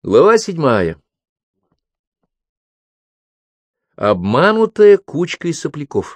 Глава 7. Обманутая кучкой сопляков.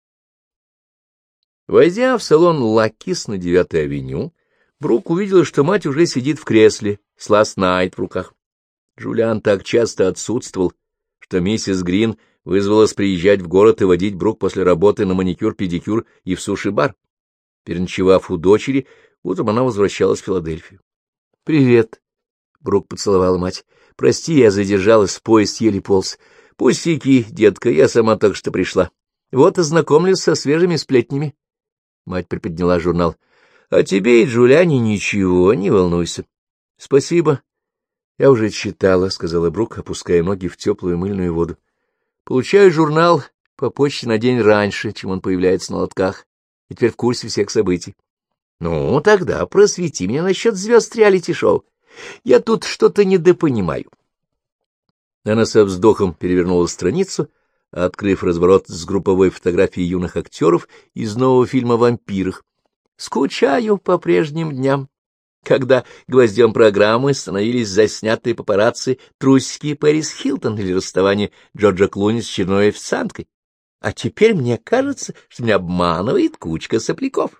Войдя в салон «Лакис» на 9-й авеню, Брук увидела, что мать уже сидит в кресле с «Last Night» в руках. Джулиан так часто отсутствовал, что миссис Грин вызвалась приезжать в город и водить Брук после работы на маникюр-педикюр и в суши-бар. Переночевав у дочери, утром она возвращалась в Филадельфию. — Привет. Брук поцеловала мать. — Прости, я задержалась, поезд еле полз. — Пустяки, детка, я сама только что пришла. Вот ознакомлюсь со свежими сплетнями. Мать приподняла журнал. — А тебе и Джулиане ничего, не волнуйся. — Спасибо. Я уже читала, — сказала Брук, опуская ноги в теплую мыльную воду. — Получаю журнал по почте на день раньше, чем он появляется на лотках, и теперь в курсе всех событий. — Ну, тогда просвети меня насчет звезд реалити-шоу. Я тут что-то недопонимаю. Она со вздохом перевернула страницу, открыв разворот с групповой фотографией юных актеров из нового фильма о вампирах. Скучаю по прежним дням, когда гвоздем программы становились заснятые папарацци трусики Пэрис Хилтон или расставание Джорджа Клуни с черной официанткой. А теперь мне кажется, что меня обманывает кучка сопляков.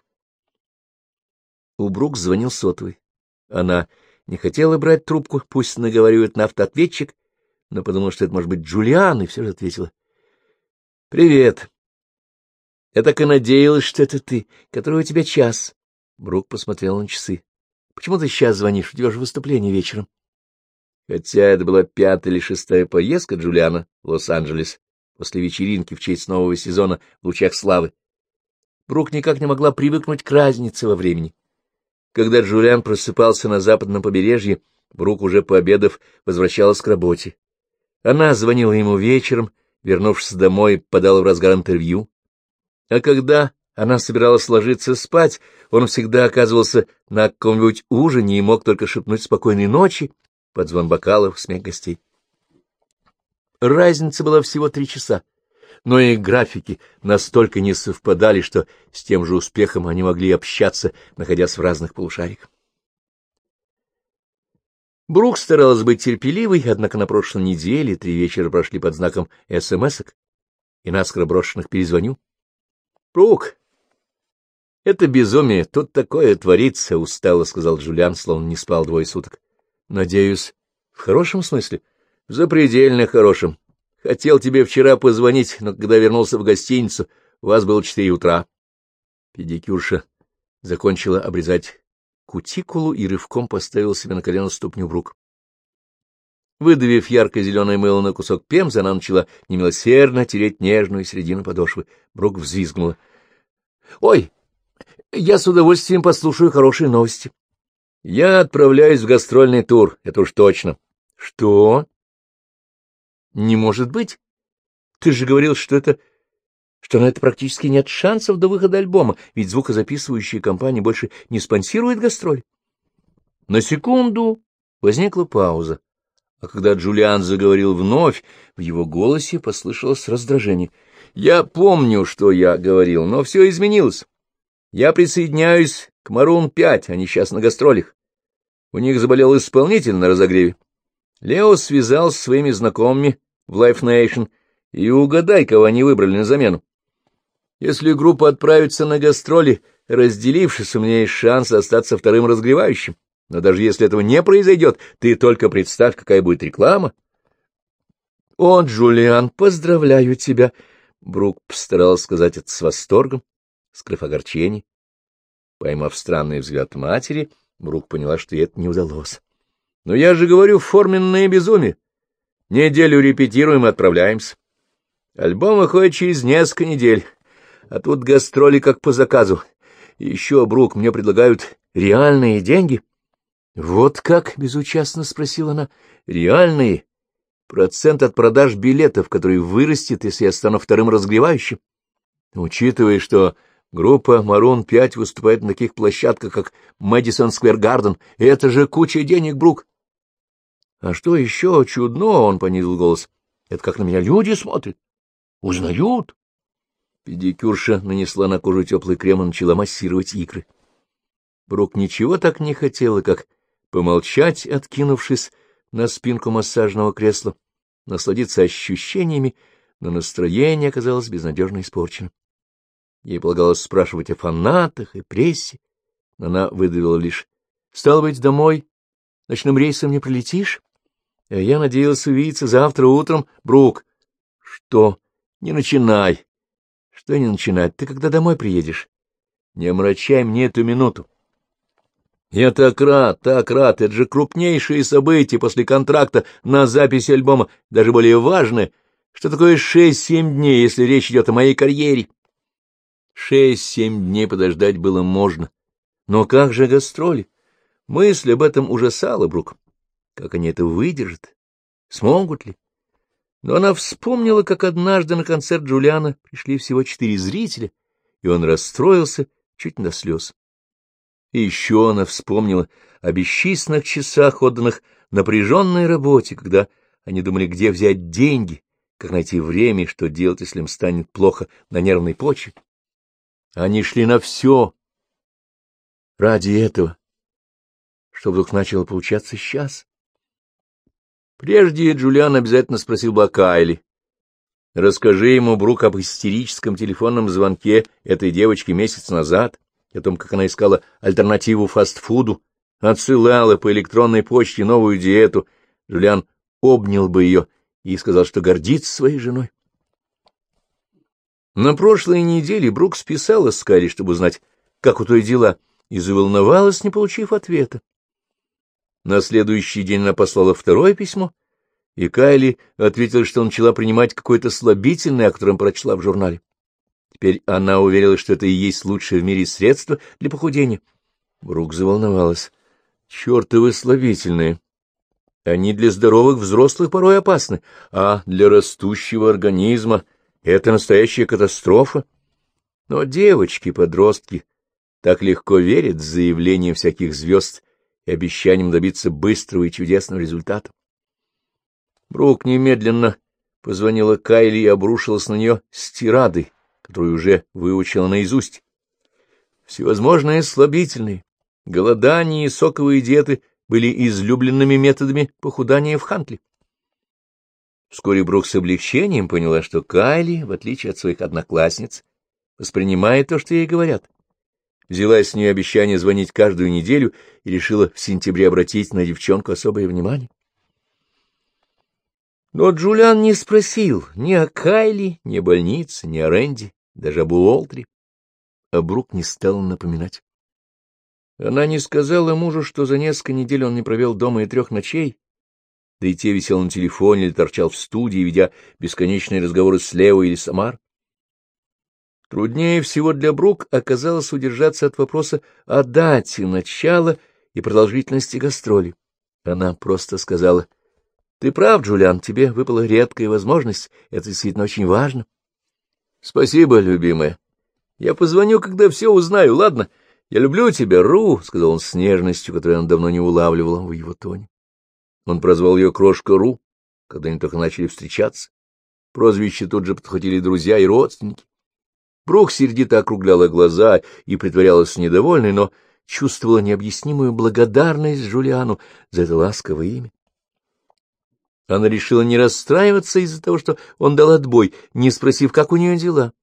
У Брук звонил сотовый. Она не хотела брать трубку, пусть наговаривают на автоответчик, но подумала, что это может быть Джулиан, и все же ответила. — Привет. Я так и надеялась, что это ты. Который у тебя час? Брук посмотрела на часы. — Почему ты сейчас звонишь? У тебя же выступление вечером. Хотя это была 5-я или 6-я поездка Джулиана в Лос-Анджелес после вечеринки в честь нового сезона в лучах славы, Брук никак не могла привыкнуть к разнице во времени. Когда Джулиан просыпался на западном побережье, Брук, уже пообедав, возвращалась к работе. Она звонила ему вечером, вернувшись домой, подала в разгар интервью. А когда она собиралась ложиться спать, он всегда оказывался на каком-нибудь ужине и мог только шепнуть «спокойной ночи» под звон бокалов, смех гостей. Разница была всего 3 часа, но их графики настолько не совпадали, что с тем же успехом они могли общаться, находясь в разных полушариях. Брук старалась быть терпеливой, однако на прошлой неделе 3 вечера прошли под знаком СМС-ок и наскоро брошенных перезвоню. — Брук, это безумие, тут такое творится, — устало сказал Джулиан, словно не спал 2 суток. — Надеюсь, в хорошем смысле? — В запредельно хорошем. Хотел тебе вчера позвонить, но когда вернулся в гостиницу, у вас было 4 утра. Педикюрша закончила обрезать кутикулу и рывком поставил себе на колено ступню Брук. Выдавив ярко-зеленое мыло на кусок пемзы, она начала немилосердно тереть нежную середину подошвы. Брук взвизгнула. — Ой, я с удовольствием послушаю хорошие новости. — Я отправляюсь в гастрольный тур, это уж точно. — Что? — Не может быть. Ты же говорил, что на это практически нет шансов до выхода альбома, ведь звукозаписывающая компания больше не спонсирует гастроли. На секунду возникла пауза, а когда Джулиан заговорил вновь, в его голосе послышалось раздражение. — Я помню, что я говорил, но все изменилось. Я присоединяюсь к Maroon 5, они сейчас на гастролях. У них заболел исполнитель на разогреве. Лео связался со своими знакомыми в Live Nation, и угадай, кого они выбрали на замену. Если группа отправится на гастроли, разделившись, у меня есть шанс остаться вторым разогревающим. Но даже если этого не произойдет, ты только представь, какая будет реклама. — О, Джулиан, поздравляю тебя! Брук постаралась сказать это с восторгом, скрыв огорчение. Поймав странный взгляд матери, Брук поняла, что ей это не удалось. — Но я же говорю, форменное безумие. Неделю репетируем и отправляемся. Альбом выходит через несколько недель, а тут гастроли как по заказу. И еще, Брук, мне предлагают реальные деньги. — Вот как? — безучастно спросила она. — Реальные. Процент от продаж билетов, который вырастет, если я стану вторым разогревающим. Учитывая, что группа Maroon 5 выступает на таких площадках, как Madison Square Garden, это же куча денег, Брук. — А что еще чудно, — он понизил голос, — это как на меня люди смотрят, узнают. Педикюрша нанесла на кожу теплый крем и начала массировать икры. Брук ничего так не хотела, как помолчать, откинувшись на спинку массажного кресла, насладиться ощущениями, но настроение оказалось безнадежно испорчено. Ей полагалось спрашивать о фанатах и прессе, но она выдавила лишь: «Стало быть, домой ночным рейсом не прилетишь? А я надеялась увидеться завтра утром, Брук». «Что? Не начинай». «Что не начинать? Ты когда домой приедешь? Не омрачай мне эту минуту. Я так рад, это же крупнейшее событие после контракта на запись альбома, даже более важное. Что такое 6-7 дней, если речь идет о моей карьере?» 6-7 дней подождать было можно. Но как же гастроли? Мысль об этом ужасала Брук. Как они это выдержат? Смогут ли? Но она вспомнила, как однажды на концерт Джулиана пришли всего 4 зрителя, и он расстроился чуть не до слез. И еще она вспомнила о бесчисленных часах, отданных напряженной работе, когда они думали, где взять деньги, как найти время и что делать, если им станет плохо на нервной почве. Они шли на все ради этого, что вдруг начало получаться сейчас. Прежде Джулиан обязательно спросил бы о Кайли. Расскажи ему, Брук, об истерическом телефонном звонке этой девочки месяц назад, о том, как она искала альтернативу фастфуду, отсылала по электронной почте новую диету. Джулиан обнял бы ее и сказал, что гордится своей женой. На прошлой неделе Брук списала с Кайли, чтобы узнать, как у той дела, и заволновалась, не получив ответа. На следующий день она послала второе письмо, и Кайли ответила, что начала принимать какое-то слабительное, о котором прочла в журнале. Теперь она уверила, что это и есть лучшее в мире средство для похудения. Брук заволновалась. Чёртовы слабительные! Они для здоровых взрослых порой опасны, а для растущего организма это настоящая катастрофа. Но девочки-подростки так легко верят заявлениям всяких звезд и обещаниям добиться быстрого и чудесного результата. Брук немедленно позвонила Кайли и обрушилась на нее с тирадой, которую уже выучила наизусть. Всевозможные слабительные, голодание и соковые диеты были излюбленными методами похудания в Хантли. Вскоре Брук с облегчением поняла, что Кайли, в отличие от своих одноклассниц, воспринимает то, что ей говорят. Взяла с нее обещание звонить каждую неделю и решила в сентябре обратить на девчонку особое внимание. Но Джулиан не спросил ни о Кайли, ни о больнице, ни о Рэнди, даже об Уолтри. А Брук не стала напоминать. Она не сказала мужу, что за несколько недель он не провел дома и 3 ночей, да и те висел на телефоне или торчал в студии, ведя бесконечные разговоры с Лео или Самар. Труднее всего для Брук оказалось удержаться от вопроса о дате начала и продолжительности гастролей. Она просто сказала: «Ты прав, Джулиан, тебе выпала редкая возможность, это действительно очень важно». «Спасибо, любимая. Я позвоню, когда все узнаю, ладно? Я люблю тебя, Ру», — сказал он с нежностью, которую он давно не улавливала в его тоне. Он прозвал ее Крошка Ру, когда они только начали встречаться. Прозвище тут же подхватили друзья и родственники. Брук сердито округляла глаза и притворялась недовольной, но чувствовала необъяснимую благодарность Джулиану за это ласковое имя. Она решила не расстраиваться из-за того, что он дал отбой, не спросив, как у нее дела.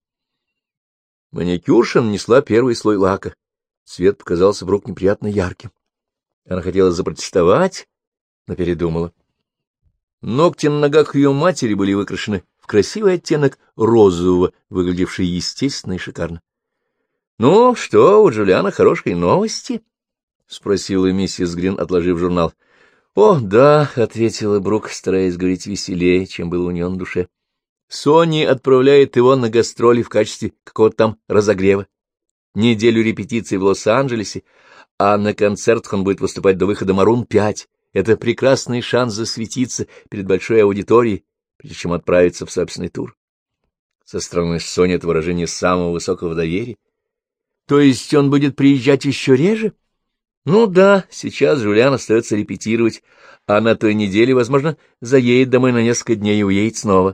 Маникюрша нанесла первый слой лака. Цвет показался Брук неприятно ярким. Она хотела запротестовать, но передумала. Ногти на ногах ее матери были выкрашены в красивый оттенок розового, выглядевший естественно и шикарно. — Ну, что, у Джулиана хорошие новости? — спросила миссис Грин, отложив журнал. — О, да, — ответила Брук, стараясь говорить веселее, чем было у нее на душе. — Сони отправляет его на гастроли в качестве какого-то там разогрева. Неделю репетиций в Лос-Анджелесе, а на концертах он будет выступать до выхода «Марун-5». Это прекрасный шанс засветиться перед большой аудиторией, прежде чем отправиться в собственный тур. Со стороны Сони это выражение самого высокого доверия. То есть он будет приезжать еще реже? Ну да, сейчас Джулиан остается репетировать, а на той неделе, возможно, заедет домой на несколько дней и уедет снова.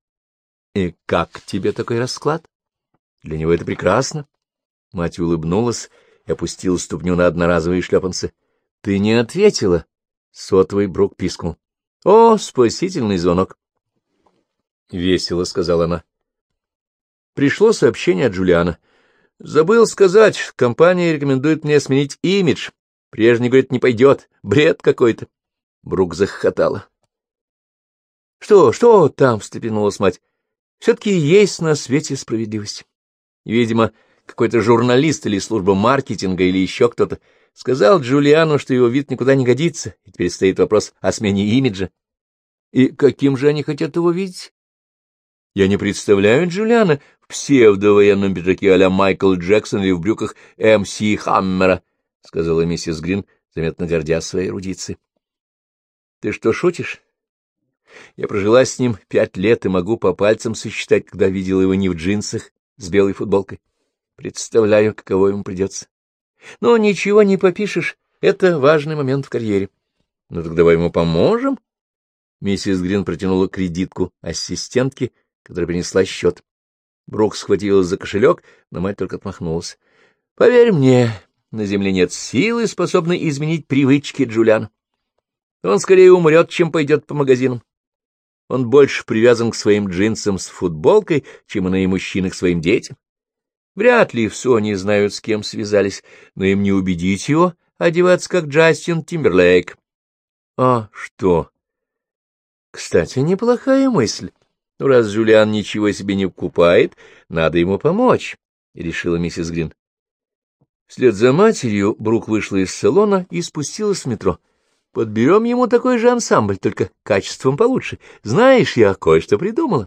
И как тебе такой расклад? Для него это прекрасно. Мать улыбнулась и опустила ступню на одноразовые шлепанцы. — Ты не ответила? — сотовый Брук пискнул. — О, спасительный звонок! — весело сказала она. Пришло сообщение от Джулиана. — Забыл сказать, компания рекомендует мне сменить имидж. Прежний, говорит, не пойдет. Бред какой-то. Брук захохотала. — Что там? — встрепенулась мать. — Все-таки есть на свете справедливость. Видимо, какой-то журналист или служба маркетинга или еще кто-то сказал Джулиану, что его вид никуда не годится, и теперь стоит вопрос о смене имиджа. И каким же они хотят его видеть? Я не представляю Джулиана в псевдовоенном пиджаке а-ля Майкл Джексон или в брюках МС Хаммера, — сказала миссис Грин, заметно гордясь своей эрудицией. — Ты что, шутишь? Я прожила с ним 5 лет и могу по пальцам сосчитать, когда видела его не в джинсах с белой футболкой. Представляю, каково ему придется. Но ничего не попишешь, это важный момент в карьере. Ну так давай ему поможем. Миссис Грин протянула кредитку ассистентке, которая принесла счет. Брук схватилась за кошелек, но мать только отмахнулась. — Поверь мне, на земле нет силы, способной изменить привычки Джулиана. Он скорее умрет, чем пойдет по магазинам. Он больше привязан к своим джинсам с футболкой, чем иные мужчины к своим детям. Вряд ли в Соне знают, с кем связались, но им не убедить его одеваться, как Джастин Тимберлейк. — А что? — Кстати, неплохая мысль. Ну, раз Джулиан ничего себе не покупает, надо ему помочь, — решила миссис Грин. Вслед за матерью Брук вышла из салона и спустилась в метро. Подберем ему такой же ансамбль, только качеством получше. Знаешь, я кое-что придумала.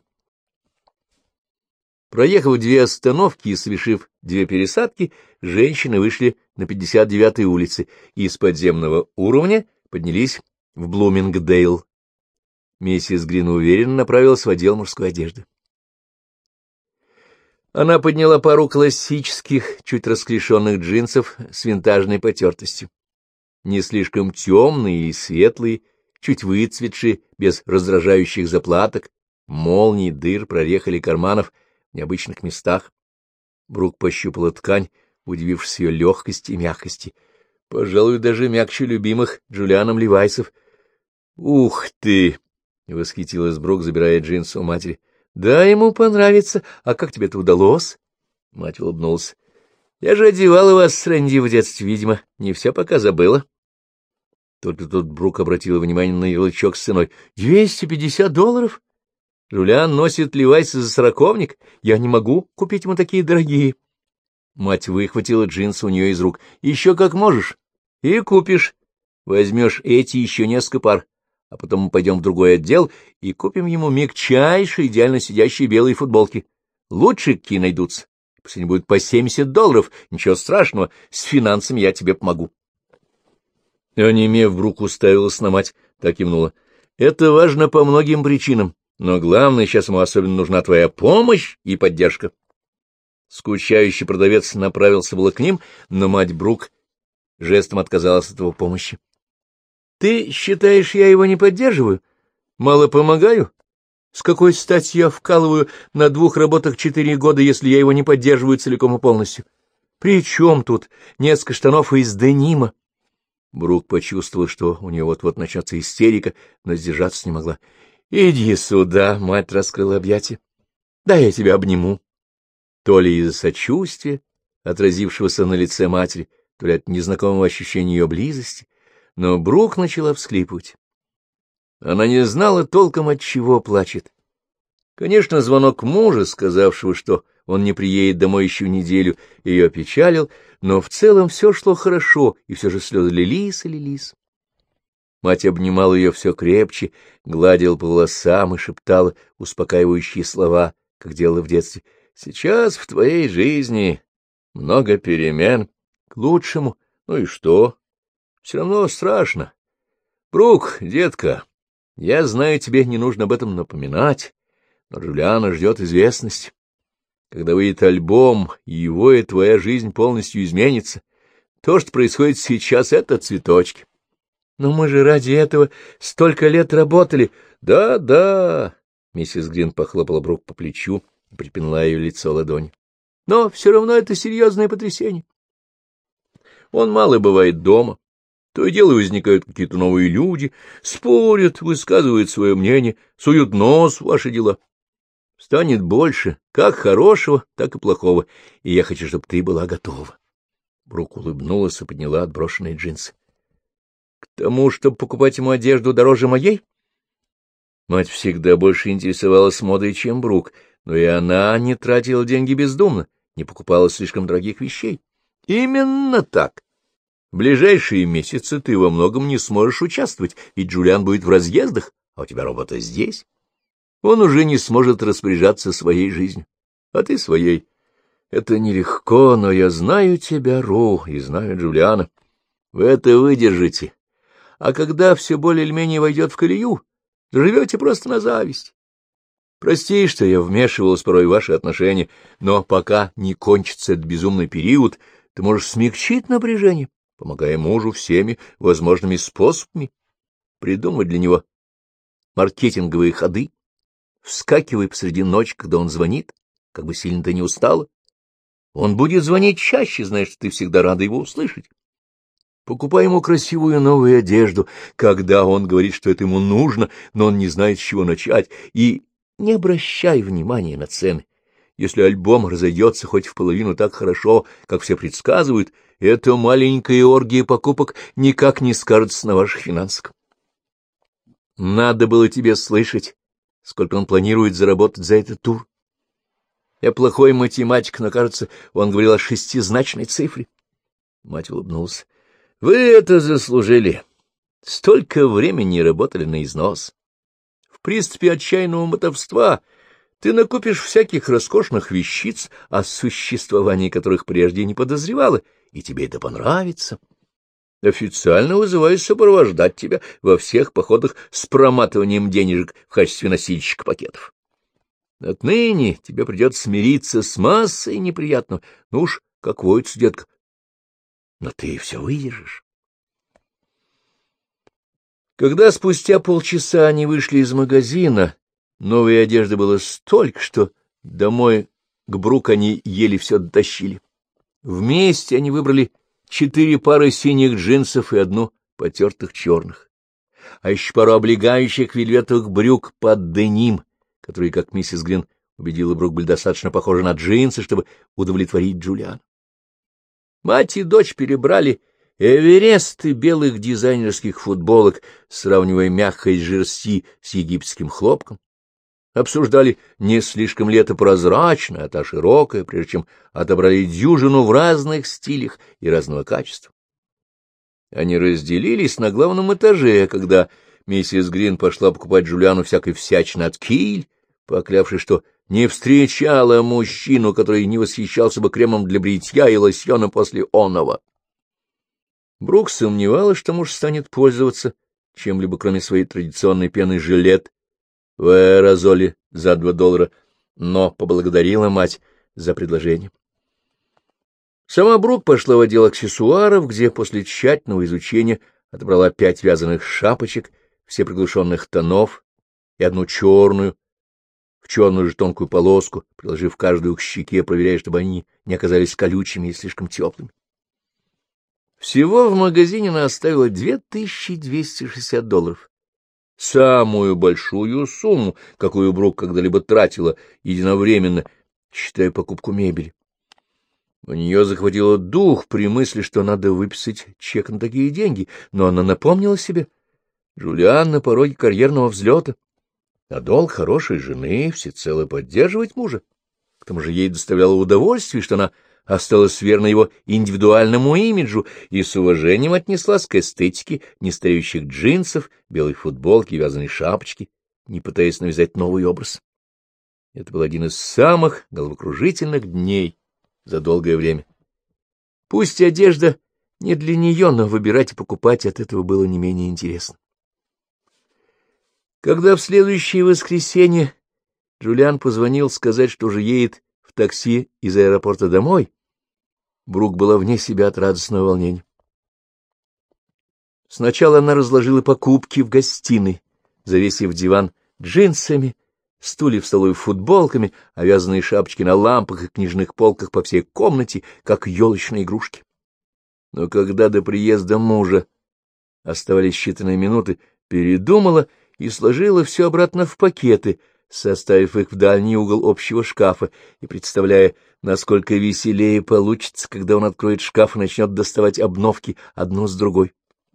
Проехав 2 остановки и совершив 2 пересадки, женщины вышли на 59-й улице и с подземного уровня поднялись в Блумингдейл. Миссис Грин уверенно направилась в отдел мужской одежды. Она подняла пару классических, чуть расклешенных джинсов с винтажной потертостью. Не слишком темные и светлые, чуть выцветшие, без раздражающих заплаток, молний, дыр, прорех или карманов в необычных местах. Брук пощупала ткань, удивившись ее легкости и мягкости. Пожалуй, даже мягче любимых Джулианом Левайсов. — Ух ты! — восхитилась Брук, забирая джинсы у матери. — Да, ему понравится. А как тебе это удалось? Мать улыбнулась. — Я же одевала вас с Рэнди в детстве, видимо, не все пока забыла. Только тут Брук обратила внимание на ярлычок с ценой. $250? Джулиан носит Левайсы за 40-ник. Я не могу купить ему такие дорогие. Мать выхватила джинсы у нее из рук. Еще как можешь. И купишь. Возьмешь эти еще несколько пар. А потом мы пойдем в другой отдел и купим ему мягчайшие, идеально сидящие белые футболки. Лучшие какие найдутся. Пусть они будут по $70. Ничего страшного. С финансами я тебе помогу. Онемев, Брук уставилась на мать, так кивнула. — Это важно по многим причинам, но главное, сейчас ему особенно нужна твоя помощь и поддержка. Скучающий продавец направился было к ним, но мать Брук жестом отказалась от его помощи. — Ты считаешь, я его не поддерживаю? Мало помогаю? С какой стати я вкалываю на 2 работах 4 года, если я его не поддерживаю целиком и полностью? При чем тут несколько штанов из денима? Брук почувствовал, что у нее вот-вот начнется истерика, но сдержаться не могла. — Иди сюда, — мать раскрыла объятия. — Да я тебя обниму. То ли из-за сочувствия, отразившегося на лице матери, то ли от незнакомого ощущения ее близости, но Брук начала всхлипывать. Она не знала толком, от чего плачет. Конечно, звонок мужа, сказавшего, что он не приедет домой еще неделю, ее опечалил, но в целом все шло хорошо, и все же слезы лились и лились. Мать обнимала ее все крепче, гладила по волосам и шептала успокаивающие слова, как делала в детстве. «Сейчас в твоей жизни много перемен, к лучшему. Ну и что? Все равно страшно. Брук, детка, я знаю, тебе не нужно об этом напоминать, но Джулиана ждет известность. Когда выйдет альбом, его и твоя жизнь полностью изменится. То, что происходит сейчас, — это цветочки. Но мы же ради этого столько лет работали. Да, да, — миссис Грин похлопала Брук по плечу и припинала ее лицо ладонью. Но все равно это серьезное потрясение. Он мало бывает дома. То и дело возникают какие-то новые люди, спорят, высказывают свое мнение, суют нос в ваши дела. Станет больше, как хорошего, так и плохого, и я хочу, чтобы ты была готова. Брук улыбнулась и подняла отброшенные джинсы. — К тому, чтобы покупать ему одежду дороже моей? Мать всегда больше интересовалась модой, чем Брук, но и она не тратила деньги бездумно, не покупала слишком дорогих вещей. — Именно так. В ближайшие месяцы ты во многом не сможешь участвовать, ведь Джулиан будет в разъездах, а у тебя работа здесь. Он уже не сможет распоряжаться своей жизнью, а ты своей. Это нелегко, но я знаю тебя, Ру, и знаю Джулиана. Вы это выдержите. А когда все более или менее войдет в колею, живете просто на зависть. Прости, что я вмешивалась порой в ваши отношения, но пока не кончится этот безумный период, ты можешь смягчить напряжение, помогая мужу всеми возможными способами, придумать для него маркетинговые ходы, вскакивай посреди ночи, когда он звонит, как бы сильно ты не устала. Он будет звонить чаще, зная, что ты всегда рада его услышать. Покупай ему красивую новую одежду, когда он говорит, что это ему нужно, но он не знает, с чего начать, и не обращай внимания на цены. Если альбом разойдется хоть в половину так хорошо, как все предсказывают, эта маленькая оргия покупок никак не скажется на ваших финансах. Надо было тебе слышать, сколько он планирует заработать за этот тур. Я плохой математик, но, кажется, он говорил о 6-значной цифре. Мать улыбнулась. — Вы это заслужили. Столько времени работали на износ. В приступе отчаянного мотовства ты накупишь всяких роскошных вещиц, о существовании которых прежде не подозревала, и тебе это понравится. Официально вызываюсь сопровождать тебя во всех походах с проматыванием денежек в качестве носильщика пакетов. Отныне тебе придется смириться с массой неприятного. Ну уж, как водится, детка. Но ты все выдержишь. Когда спустя полчаса они вышли из магазина, новой одежды было столько, что домой к Брук они еле все дотащили. Вместе они выбрали 4 пары синих джинсов и 1 потертых черных, а еще пару облегающих вельветовых брюк под деним, которые, как миссис Грин убедила Брук, были достаточно похожи на джинсы, чтобы удовлетворить Джулиана. Мать и дочь перебрали эвересты белых дизайнерских футболок, сравнивая мягкость жерсти с египетским хлопком. Обсуждали, не слишком ли это прозрачное, а та широкая, прежде чем отобрали дюжину в разных стилях и разного качества. Они разделились на главном этаже, когда миссис Грин пошла покупать Джулиану всякой всячины от Киль, поклявшись, что не встречала мужчину, который не восхищался бы кремом для бритья и лосьоном после оного. Брук сомневалась, что муж станет пользоваться чем-либо, кроме своей традиционной пены «Жилет» в аэрозоле за $2, но поблагодарила мать за предложение. Сама Брук пошла в отдел аксессуаров, где после тщательного изучения отобрала 5 вязаных шапочек, все приглушенных тонов и 1 черную, в черную же тонкую полоску, приложив каждую к щеке, проверяя, чтобы они не оказались колючими и слишком теплыми. Всего в магазине она оставила $2260. Самую большую сумму, какую Брук когда-либо тратила единовременно, считая покупку мебели. У нее захватило дух при мысли, что надо выписать чек на такие деньги, но она напомнила себе: Джулиан на пороге карьерного взлета, а долг хорошей жены всецело поддерживать мужа. К тому же ей доставляло удовольствие, что она осталась верна его индивидуальному имиджу и с уважением отнеслась к эстетике нестареющих джинсов, белой футболки и вязаной шапочки, не пытаясь навязать новый образ. Это был один из самых головокружительных дней за долгое время. Пусть одежда не для нее, но выбирать и покупать от этого было не менее интересно. Когда в следующее воскресенье Джулиан позвонил сказать, что уже едет в такси из аэропорта домой, Брук была вне себя от радостного волнения. Сначала она разложила покупки в гостиной, завесив диван джинсами, стулья в столовой футболками, а вязаные шапочки на лампах и книжных полках по всей комнате, как елочные игрушки. Но когда до приезда мужа оставались считанные минуты, передумала и сложила все обратно в пакеты, составив их в дальний угол общего шкафа и представляя, насколько веселее получится, когда он откроет шкаф и начнет доставать обновки одну с другой.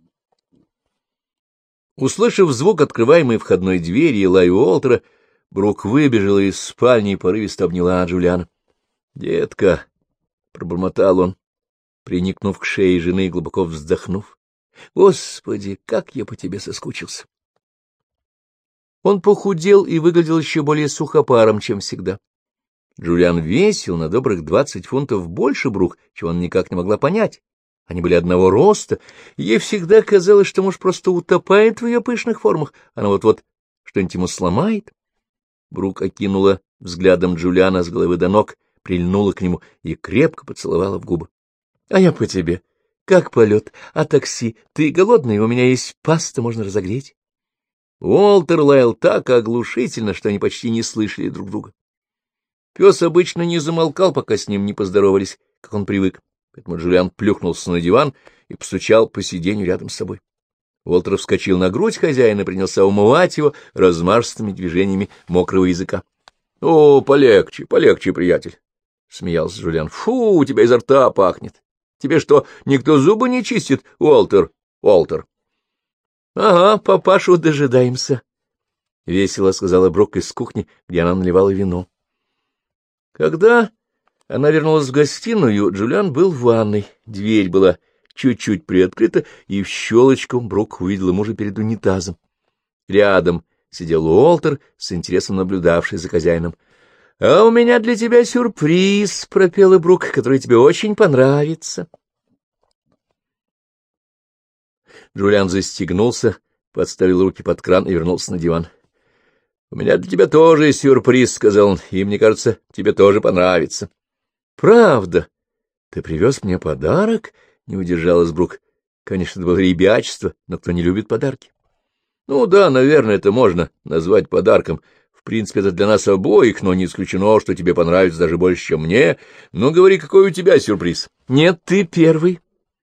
Услышав звук открываемой входной двери и лай Уолтера, Брук выбежала из спальни и порывисто обняла Джулиана. — Детка, — пробормотал он, приникнув к шее жены и глубоко вздохнув, — Господи, как я по тебе соскучился! Он похудел и выглядел еще более сухопаром, чем всегда. Джулиан весил на добрых 20 фунтов больше Брук, чего она никак не могла понять. Они были одного роста, и ей всегда казалось, что муж просто утопает в ее пышных формах, она вот-вот что-нибудь ему сломает. Брук окинула взглядом Джулиана с головы до ног, прильнула к нему и крепко поцеловала в губы. — А я по тебе. Как полет? А такси? Ты голодный? У меня есть паста, можно разогреть. Уолтер лаял так оглушительно, что они почти не слышали друг друга. Пес обычно не замолкал, пока с ним не поздоровались, как он привык, поэтому Джулиан плюхнулся на диван и постучал по сиденью рядом с собой. Уолтер вскочил на грудь хозяина и принялся умывать его размашистыми движениями мокрого языка. — О, полегче, полегче, приятель! — смеялся Джулиан. — Фу, у тебя изо рта пахнет. Тебе что, никто зубы не чистит, Уолтер? Уолтер. — Ага, папашу дожидаемся, — весело сказала Брук из кухни, где она наливала вино. Когда она вернулась в гостиную, Джулиан был в ванной. Дверь была чуть-чуть приоткрыта, и в щелочку Брук увидела мужа перед унитазом. Рядом сидел Уолтер, с интересом наблюдавший за хозяином. — А у меня для тебя сюрприз, — пропела Брук, — который тебе очень понравится. Джулиан застегнулся, подставил руки под кран и вернулся на диван. — У меня для тебя тоже сюрприз, — сказал он, — и, мне кажется, тебе тоже понравится. — Правда? Ты привез мне подарок? — не удержалась Брук. Конечно, это было ребячество, но кто не любит подарки? — Ну да, наверное, это можно назвать подарком. В принципе, это для нас обоих, но не исключено, что тебе понравится даже больше, чем мне. Ну, говори, какой у тебя сюрприз? — Нет, ты первый.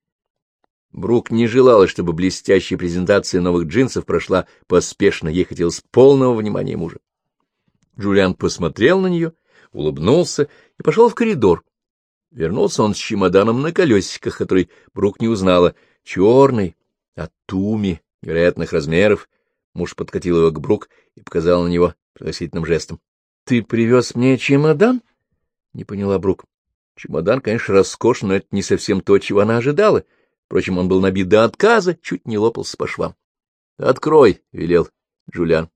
Брук не желала, чтобы блестящая презентация новых джинсов прошла поспешно, ей хотелось полного внимания мужа. Джулиан посмотрел на нее, улыбнулся и пошел в коридор. Вернулся он с чемоданом на колесиках, который Брук не узнала, черный, от Туми, невероятных размеров. Муж подкатил его к Брук и показал на него пригласительным жестом. — Ты привез мне чемодан? — не поняла Брук. Чемодан, конечно, роскошный, но это не совсем то, чего она ожидала. Впрочем, он был набит до отказа, чуть не лопался по швам. — Открой, — велел Джулиан.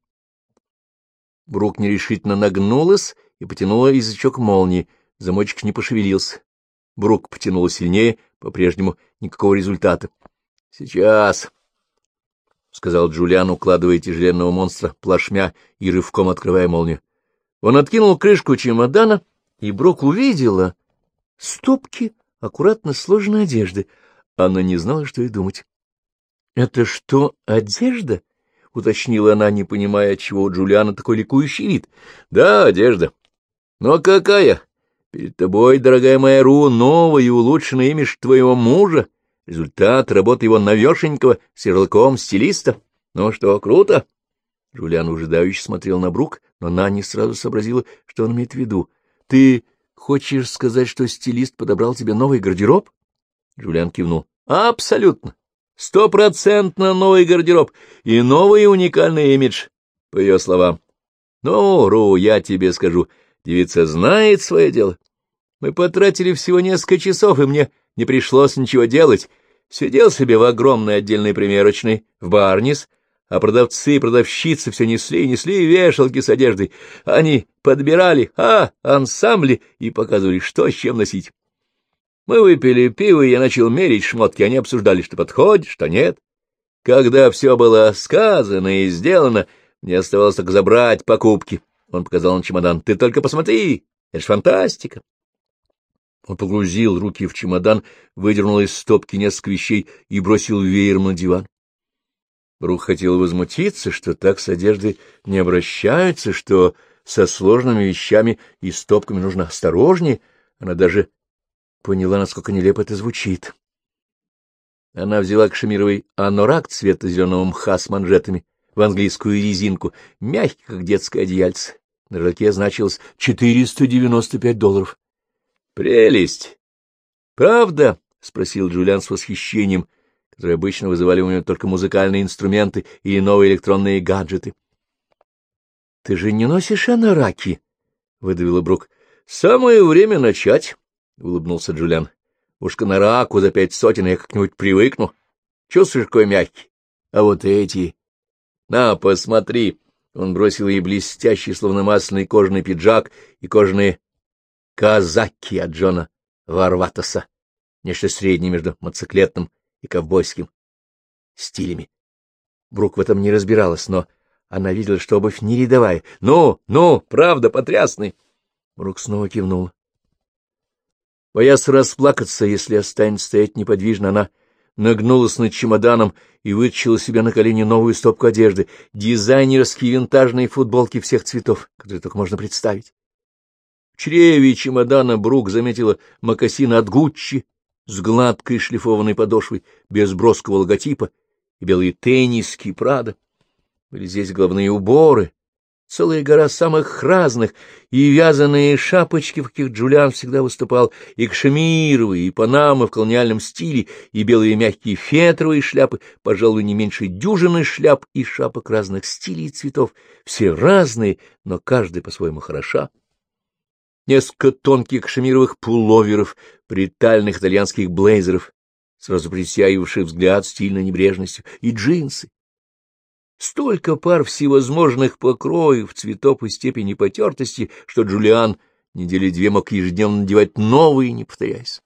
Брук нерешительно нагнулась и потянула язычок молнии. Замочек не пошевелился. Брук потянула сильнее, по-прежнему никакого результата. — Сейчас, — сказал Джулиан, укладывая тяжеленного монстра плашмя и рывком открывая молнию. Он откинул крышку чемодана, и Брук увидела стопки аккуратно сложенной одежды. Она не знала, что и думать. — Это что, одежда? — уточнила она, не понимая, отчего у Джулиана такой ликующий вид. — Да, одежда. — Но какая? Перед тобой, дорогая моя Ру, новый и улучшенный имидж твоего мужа, результат работы его новешенького с ярлыком стилиста. Ну что, круто? Джулиан ужидающе смотрел на Брук, но она не сразу сообразила, что он имеет в виду. — Ты хочешь сказать, что стилист подобрал тебе новый гардероб? Джулиан кивнул. — Абсолютно. 100% новый гардероб и новый уникальный имидж, по ее словам. Ну, Ру, я тебе скажу, девица знает свое дело. Мы потратили всего несколько часов, и мне не пришлось ничего делать. Сидел себе в огромной отдельной примерочной в Барнис, а продавцы и продавщицы все несли и несли вешалки с одеждой. Они подбирали, ансамбли и показывали, что с чем носить. Мы выпили пиво, и я начал мерить шмотки, они обсуждали, что подходит, что нет. Когда все было сказано и сделано, мне оставалось только забрать покупки. Он показал на чемодан. Ты только посмотри, это ж фантастика. Он погрузил руки в чемодан, выдернул из стопки несколько вещей и бросил веером на диван. Брук хотел возмутиться, что так с одеждой не обращаются, что со сложными вещами и стопками нужно осторожнее. Она даже поняла, насколько нелепо это звучит. Она взяла кашемировый анорак цвета зеленого мха с манжетами в английскую резинку, мягкий, как детское одеяльце. На рюкзаке значилось $495. Прелесть! Правда? — спросил Джулиан с восхищением, которые обычно вызывали у него только музыкальные инструменты или новые электронные гаджеты. — Ты же не носишь анараки? — выдавила Брук. — Самое время начать, — улыбнулся Джулиан. — Уж к анараку за 500 я как-нибудь привыкну. Чувствуешь, какой мягкий? А вот эти... На, посмотри! Он бросил ей блестящий, словно масляный кожаный пиджак и кожаные казаки от Джона Варватоса, нечто среднее между мотоциклетным и ковбойским стилями. Брук в этом не разбиралась, но она видела, что обувь не рядовая. Ну, правда, потрясный. Брук снова кивнула. Боясь расплакаться, если останется стоять неподвижно, она нагнулась над чемоданом и вытащила себе на колени новую стопку одежды, дизайнерские винтажные футболки всех цветов, которые только можно представить. В чреве чемодана Брук заметила мокасины от Гуччи с гладкой шлифованной подошвой, без броского логотипа, и белые тенниски Прада. Были здесь головные уборы, целая гора самых разных, и вязаные шапочки, в каких Джулиан всегда выступал, и кашемировые, и панамы в колониальном стиле, и белые мягкие фетровые шляпы, пожалуй, не меньше дюжины шляп и шапок разных стилей и цветов, все разные, но каждая по-своему хороша. Несколько тонких кашемировых пуловеров, бритальных итальянских блейзеров, сразу притягивавших взгляд стильной небрежностью, и джинсы. Столько пар всевозможных покроев, цветов и степени потертости, что Джулиан недели две мог ежедневно надевать новые, не повторяясь.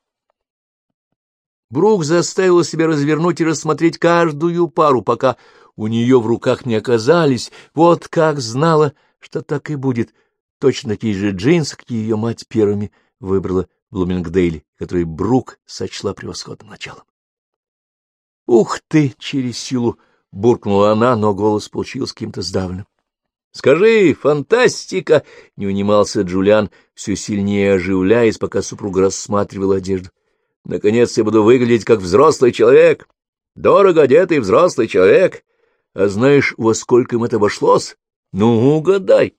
Брук заставила себя развернуть и рассмотреть каждую пару, пока у нее в руках не оказались, вот как знала, что так и будет, точно такие же джинсы, какие ее мать первыми выбрала в Блумингдейле, которые Брук сочла превосходным началом. «Ух ты!» — через силу буркнула она, но голос получился каким-то сдавленным. — Скажи, фантастика! — не унимался Джулиан, все сильнее оживляясь, пока супруга рассматривала одежду. — Наконец я буду выглядеть как взрослый человек, дорого одетый взрослый человек. А знаешь, во сколько им это обошлось? Ну, угадай!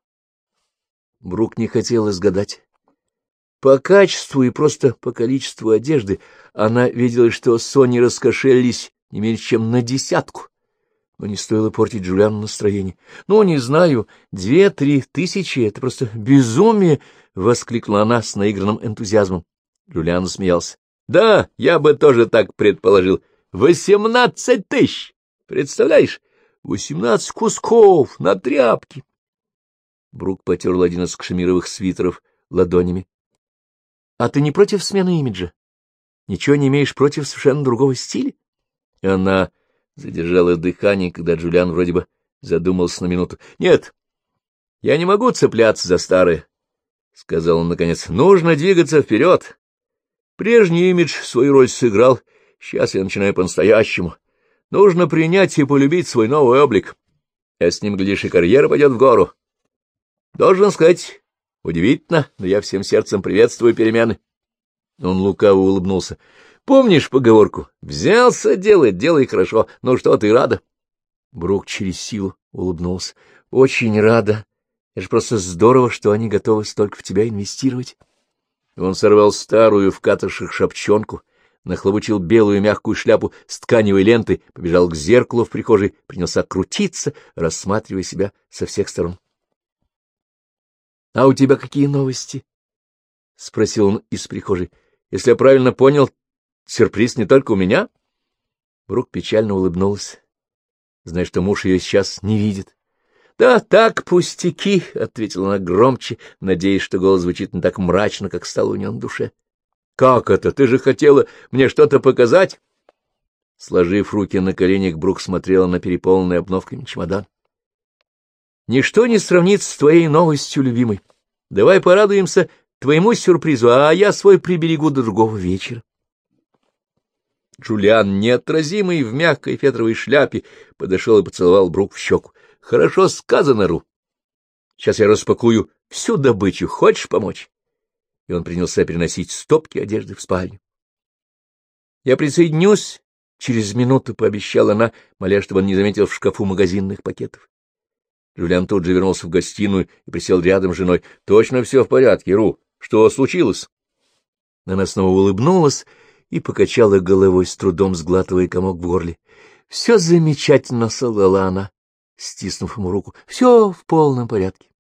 Брук не хотелось гадать. По качеству и просто по количеству одежды она видела, что Сони раскошелились не меньше, чем на 10. Но не стоило портить Джулиану настроение. — Ну, не знаю, 2-3 тысячи — это просто безумие! — воскликнула она с наигранным энтузиазмом. Джулиан смеялся. — Да, я бы тоже так предположил. 18 тысяч! Представляешь? 18 кусков на тряпки! Брук потерл один из кашемировых свитеров ладонями. — А ты не против смены имиджа? Ничего не имеешь против совершенно другого стиля? И она задержала дыхание, когда Джулиан вроде бы задумался на минуту. — Нет, я не могу цепляться за старое, — сказал он наконец. — Нужно двигаться вперед. Прежний имидж свою роль сыграл, сейчас я начинаю по-настоящему. Нужно принять и полюбить свой новый облик, а с ним, глядишь, и карьера пойдет в гору. Должен сказать, удивительно, но я всем сердцем приветствую перемены. Он лукаво улыбнулся. — Помнишь поговорку? Взялся делать, делай хорошо. Ну что, ты рада? Брук через силу улыбнулся. — Очень рада. Это же просто здорово, что они готовы столько в тебя инвестировать. Он сорвал старую в катышах шапчонку, нахлобучил белую мягкую шляпу с тканевой лентой, побежал к зеркалу в прихожей, принялся крутиться, рассматривая себя со всех сторон. — А у тебя какие новости? — спросил он из прихожей. — Если я правильно понял, сюрприз не только у меня? Брук печально улыбнулась, зная, что муж ее сейчас не видит. — Да так, пустяки, — ответила она громче, надеясь, что голос звучит не так мрачно, как стало у нее на душе. — Как это? Ты же хотела мне что-то показать? Сложив руки на коленях, Брук смотрела на переполненный обновками чемодан. — Ничто не сравнится с твоей новостью, любимый. Давай порадуемся твоему сюрпризу, а я свой приберегу до другого вечера. Джулиан, неотразимый в мягкой фетровой шляпе, подошел и поцеловал Брук в щеку. — Хорошо сказано, Ру. Сейчас я распакую всю добычу. Хочешь помочь? И он принялся переносить стопки одежды в спальню. — Я присоединюсь Через минуту пообещала она, моля, чтобы он не заметил в шкафу магазинных пакетов. Жюльен тут же вернулся в гостиную и присел рядом с женой. — Точно все в порядке, Ру. Что случилось? Она снова улыбнулась и покачала головой, с трудом сглатывая комок в горле. — Все замечательно, — солгала она, стиснув ему руку. — Все в полном порядке.